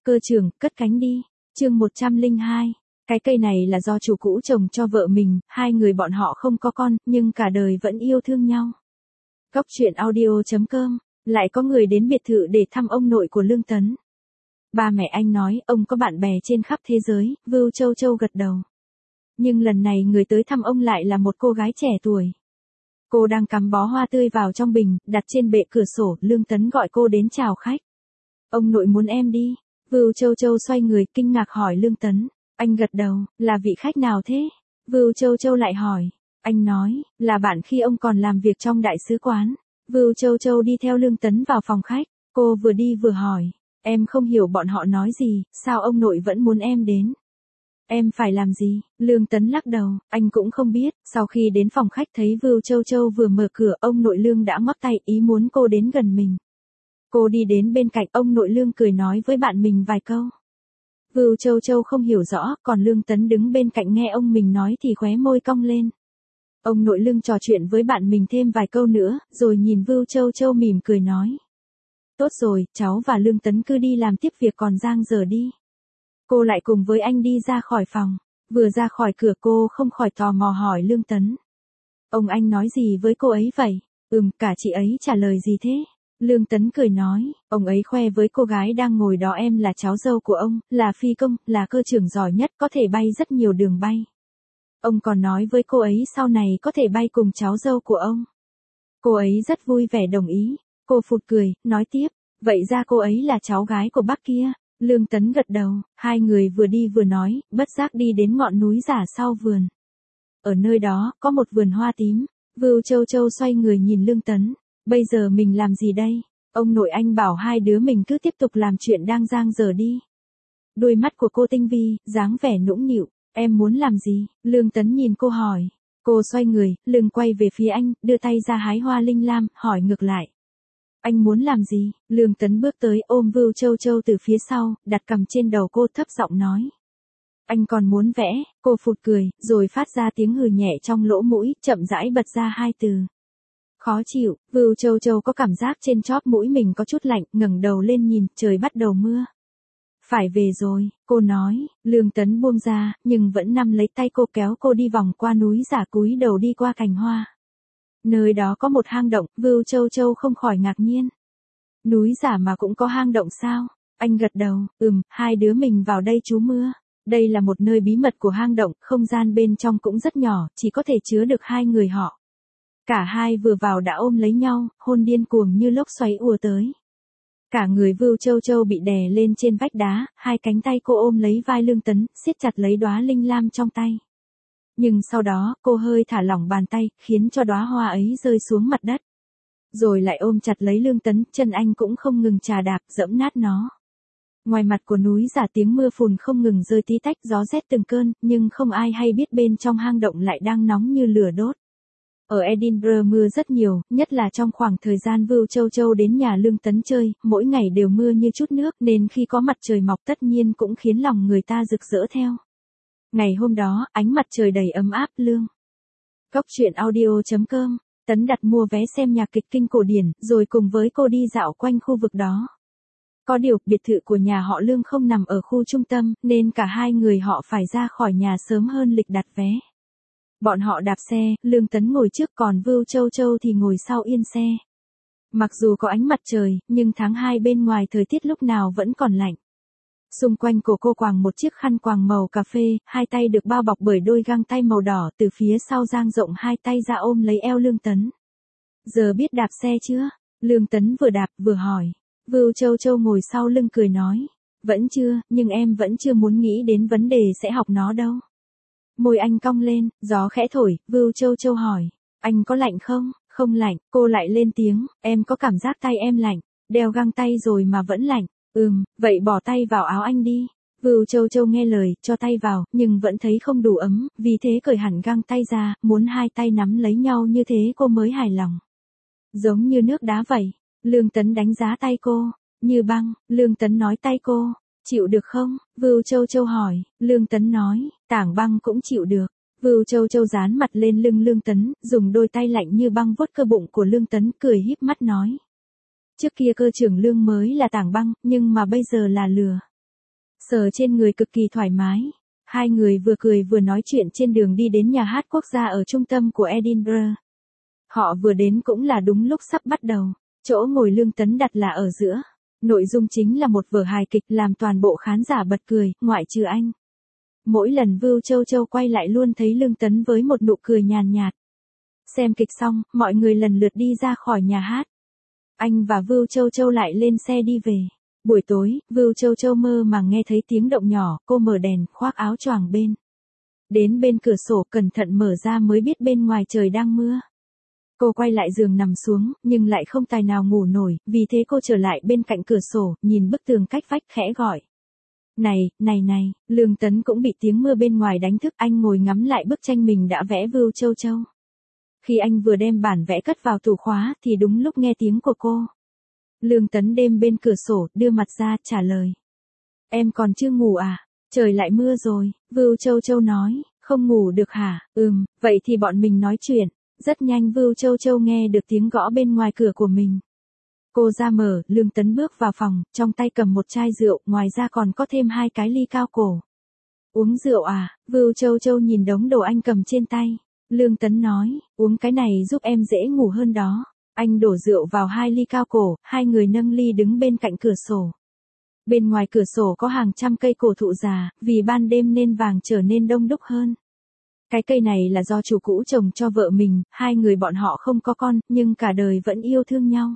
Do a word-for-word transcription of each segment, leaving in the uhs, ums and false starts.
Cơ trưởng, cất cánh đi. Chương một trăm lẻ hai. Cái cây này là do chủ cũ trồng cho vợ mình, hai người bọn họ không có con, nhưng cả đời vẫn yêu thương nhau. Cóc truyện audio chấm com. Lại có người đến biệt thự để thăm ông nội của Lương Tấn. Ba mẹ anh nói ông có bạn bè trên khắp thế giới, Vưu Châu Châu gật đầu. Nhưng lần này người tới thăm ông lại là một cô gái trẻ tuổi. Cô đang cắm bó hoa tươi vào trong bình, đặt trên bệ cửa sổ, Lương Tấn gọi cô đến chào khách. Ông nội muốn em đi. Vưu Châu Châu xoay người kinh ngạc hỏi Lương Tấn. Anh gật đầu, là vị khách nào thế? Vưu Châu Châu lại hỏi. Anh nói, là bạn khi ông còn làm việc trong đại sứ quán. Vưu Châu Châu đi theo Lương Tấn vào phòng khách, cô vừa đi vừa hỏi. Em không hiểu bọn họ nói gì, sao ông nội vẫn muốn em đến? Em phải làm gì? Lương Tấn lắc đầu, anh cũng không biết. Sau khi đến phòng khách thấy Vưu Châu Châu vừa mở cửa, ông nội Lương đã ngoắc tay ý muốn cô đến gần mình. Cô đi đến bên cạnh, ông nội Lương cười nói với bạn mình vài câu. Vưu Châu Châu không hiểu rõ, còn Lương Tấn đứng bên cạnh nghe ông mình nói thì khóe môi cong lên. Ông nội Lương trò chuyện với bạn mình thêm vài câu nữa, rồi nhìn Vưu Châu Châu mỉm cười nói. Tốt rồi, cháu và Lương Tấn cứ đi làm tiếp việc còn dang dở đi. Cô lại cùng với anh đi ra khỏi phòng. Vừa ra khỏi cửa cô không khỏi tò mò hỏi Lương Tấn. Ông anh nói gì với cô ấy vậy? Ừm, cả chị ấy trả lời gì thế? Lương Tấn cười nói, ông ấy khoe với cô gái đang ngồi đó em là cháu dâu của ông, là phi công, là cơ trưởng giỏi nhất, có thể bay rất nhiều đường bay. Ông còn nói với cô ấy sau này có thể bay cùng cháu dâu của ông. Cô ấy rất vui vẻ đồng ý. Cô phụt cười, nói tiếp, vậy ra cô ấy là cháu gái của bác kia. Lương Tấn gật đầu, hai người vừa đi vừa nói, bất giác đi đến ngọn núi giả sau vườn. Ở nơi đó, có một vườn hoa tím. Vưu Châu Châu xoay người nhìn Lương Tấn. Bây giờ mình làm gì đây? Ông nội anh bảo hai đứa mình cứ tiếp tục làm chuyện đang dang dở đi. Đôi mắt của cô tinh vi, dáng vẻ nũng nịu. Em muốn làm gì? Lương Tấn nhìn cô hỏi. Cô xoay người, lưng quay về phía anh, đưa tay ra hái hoa linh lam, hỏi ngược lại. Anh muốn làm gì? Lương Tấn bước tới ôm Vưu Châu Châu từ phía sau, đặt cằm trên đầu cô thấp giọng nói. Anh còn muốn vẽ, cô phụt cười, rồi phát ra tiếng hừ nhẹ trong lỗ mũi, chậm rãi bật ra hai từ. Khó chịu. Vưu Châu Châu có cảm giác trên chóp mũi mình có chút lạnh, ngẩng đầu lên nhìn, trời bắt đầu mưa. Phải về rồi, cô nói. Lương Tấn buông ra, nhưng vẫn nắm lấy tay cô kéo cô đi vòng qua núi giả, cúi đầu đi qua cành hoa. Nơi đó có một hang động, Vưu Châu Châu không khỏi ngạc nhiên. Núi giả mà cũng có hang động sao? Anh gật đầu, ừm, hai đứa mình vào đây trú mưa. Đây là một nơi bí mật của hang động, không gian bên trong cũng rất nhỏ, chỉ có thể chứa được hai người họ. Cả hai vừa vào đã ôm lấy nhau, hôn điên cuồng như lốc xoáy ùa tới. Cả người Vưu Châu Châu bị đè lên trên vách đá, hai cánh tay cô ôm lấy vai Lương Tấn, siết chặt lấy đóa linh lam trong tay. Nhưng sau đó, cô hơi thả lỏng bàn tay, khiến cho đóa hoa ấy rơi xuống mặt đất. Rồi lại ôm chặt lấy Lương Tấn, chân anh cũng không ngừng chà đạp, dẫm nát nó. Ngoài mặt của núi giả tiếng mưa phùn không ngừng rơi tí tách, gió rét từng cơn, nhưng không ai hay biết bên trong hang động lại đang nóng như lửa đốt. Ở Edinburgh mưa rất nhiều, nhất là trong khoảng thời gian Vưu Châu Châu đến nhà Lương Tấn chơi, mỗi ngày đều mưa như chút nước, nên khi có mặt trời mọc tất nhiên cũng khiến lòng người ta rực rỡ theo. Ngày hôm đó, ánh mặt trời đầy ấm áp. Lương. Cóc truyện audio chấm com. Tấn đặt mua vé xem nhạc kịch kinh cổ điển, rồi cùng với cô đi dạo quanh khu vực đó. Có điều, biệt thự của nhà họ Lương không nằm ở khu trung tâm, nên cả hai người họ phải ra khỏi nhà sớm hơn lịch đặt vé. Bọn họ đạp xe, Lương Tấn ngồi trước còn Vưu Châu Châu thì ngồi sau yên xe. Mặc dù có ánh mặt trời, nhưng tháng hai bên ngoài thời tiết lúc nào vẫn còn lạnh. Xung quanh cổ cô quàng một chiếc khăn quàng màu cà phê, hai tay được bao bọc bởi đôi găng tay màu đỏ, từ phía sau dang rộng hai tay ra ôm lấy eo Lương Tấn. Giờ biết đạp xe chưa? Lương Tấn vừa đạp vừa hỏi. Vưu Châu Châu ngồi sau lưng cười nói. Vẫn chưa, nhưng em vẫn chưa muốn nghĩ đến vấn đề sẽ học nó đâu. Môi anh cong lên, gió khẽ thổi, Vưu Châu Châu hỏi. Anh có lạnh không? Không lạnh, cô lại lên tiếng, em có cảm giác tay em lạnh, đeo găng tay rồi mà vẫn lạnh. Ừm, vậy bỏ tay vào áo anh đi. Vưu Châu Châu nghe lời, cho tay vào, nhưng vẫn thấy không đủ ấm, vì thế cởi hẳn găng tay ra, muốn hai tay nắm lấy nhau như thế cô mới hài lòng. Giống như nước đá vậy. Lương Tấn đánh giá tay cô. Như băng. Lương Tấn nói tay cô. Chịu được không? Vưu Châu Châu hỏi. Lương Tấn nói, tảng băng cũng chịu được. Vưu Châu Châu dán mặt lên lưng Lương Tấn, dùng đôi tay lạnh như băng vuốt cơ bụng của Lương Tấn, cười híp mắt nói. Trước kia cơ trưởng Lương mới là tảng băng, nhưng mà bây giờ là lửa. sờ trên người cực kỳ thoải mái. Hai người vừa cười vừa nói chuyện trên đường đi đến nhà hát quốc gia ở trung tâm của Edinburgh. Họ vừa đến cũng là đúng lúc sắp bắt đầu, chỗ ngồi Lương Tấn đặt là ở giữa. Nội dung chính là một vở hài kịch làm toàn bộ khán giả bật cười, ngoại trừ anh. Mỗi lần Vưu Châu Châu quay lại luôn thấy Lương Tấn với một nụ cười nhàn nhạt. Xem kịch xong, mọi người lần lượt đi ra khỏi nhà hát. Anh và Vưu Châu Châu lại lên xe đi về. Buổi tối, Vưu Châu Châu mơ màng nghe thấy tiếng động nhỏ, cô mở đèn, khoác áo choàng bên. Đến bên cửa sổ cẩn thận mở ra mới biết bên ngoài trời đang mưa. Cô quay lại giường nằm xuống, nhưng lại không tài nào ngủ nổi, vì thế cô trở lại bên cạnh cửa sổ, nhìn bức tường cách vách khẽ gọi. Này, này này, Lương Tấn cũng bị tiếng mưa bên ngoài đánh thức, anh ngồi ngắm lại bức tranh mình đã vẽ Vưu Châu Châu. Khi anh vừa đem bản vẽ cất vào tủ khóa thì đúng lúc nghe tiếng của cô. Lương Tấn đêm bên cửa sổ, đưa mặt ra, trả lời. Em còn chưa ngủ à? Trời lại mưa rồi, Vưu Châu Châu nói, không ngủ được hả? Ừm, vậy thì bọn mình nói chuyện. Rất nhanh Vưu Châu Châu nghe được tiếng gõ bên ngoài cửa của mình. Cô ra mở, Lương Tấn bước vào phòng, trong tay cầm một chai rượu, ngoài ra còn có thêm hai cái ly cao cổ. Uống rượu à? Vưu Châu Châu nhìn đống đồ anh cầm trên tay. Lương Tấn nói, uống cái này giúp em dễ ngủ hơn đó. Anh đổ rượu vào hai ly cao cổ, hai người nâng ly đứng bên cạnh cửa sổ. Bên ngoài cửa sổ có hàng trăm cây cổ thụ già, vì ban đêm nên vàng trở nên đông đúc hơn. Cái cây này là do chủ cũ trồng cho vợ mình, hai người bọn họ không có con, nhưng cả đời vẫn yêu thương nhau.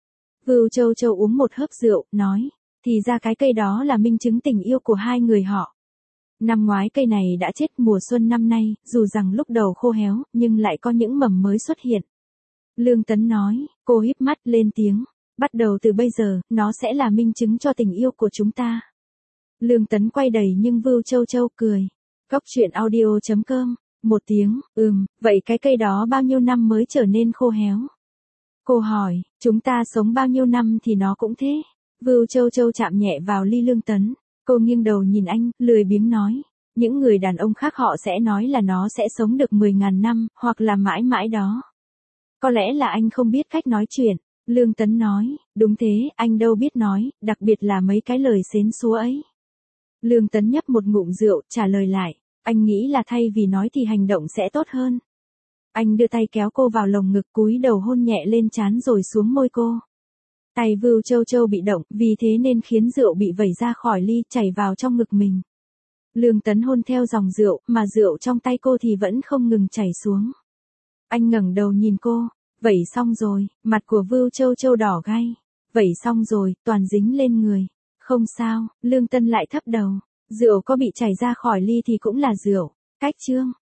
Vưu Châu Châu uống một hớp rượu, nói, thì ra cái cây đó là minh chứng tình yêu của hai người họ. Năm ngoái cây này đã chết, mùa xuân năm nay, dù rằng lúc đầu khô héo, nhưng lại có những mầm mới xuất hiện. Lương Tấn nói, cô híp mắt lên tiếng, bắt đầu từ bây giờ, nó sẽ là minh chứng cho tình yêu của chúng ta. Lương Tấn quay đầy nhưng Vưu Châu Châu cười. Cóc truyện audio chấm com, một tiếng, ừm, vậy cái cây đó bao nhiêu năm mới trở nên khô héo? Cô hỏi, chúng ta sống bao nhiêu năm thì nó cũng thế. Vưu Châu Châu chạm nhẹ vào ly Lương Tấn. Cô nghiêng đầu nhìn anh, lười biếng nói. Những người đàn ông khác họ sẽ nói là nó sẽ sống được mười ngàn năm, hoặc là mãi mãi đó. Có lẽ là anh không biết cách nói chuyện. Lương Tấn nói, đúng thế, anh đâu biết nói, đặc biệt là mấy cái lời xến xúa ấy. Lương Tấn nhấp một ngụm rượu, trả lời lại. Anh nghĩ là thay vì nói thì hành động sẽ tốt hơn. Anh đưa tay kéo cô vào lồng ngực, cúi đầu hôn nhẹ lên trán rồi xuống môi cô. Tay Vưu Châu Châu bị động, vì thế nên khiến rượu bị vẩy ra khỏi ly, chảy vào trong ngực mình. Lương Tấn hôn theo dòng rượu, mà rượu trong tay cô thì vẫn không ngừng chảy xuống. Anh ngẩng đầu nhìn cô, vẩy xong rồi, mặt của Vưu Châu Châu đỏ gay. Vẩy xong rồi, toàn dính lên người. Không sao, Lương Tấn lại thấp đầu. Rượu có bị chảy ra khỏi ly thì cũng là rượu. Cách chương.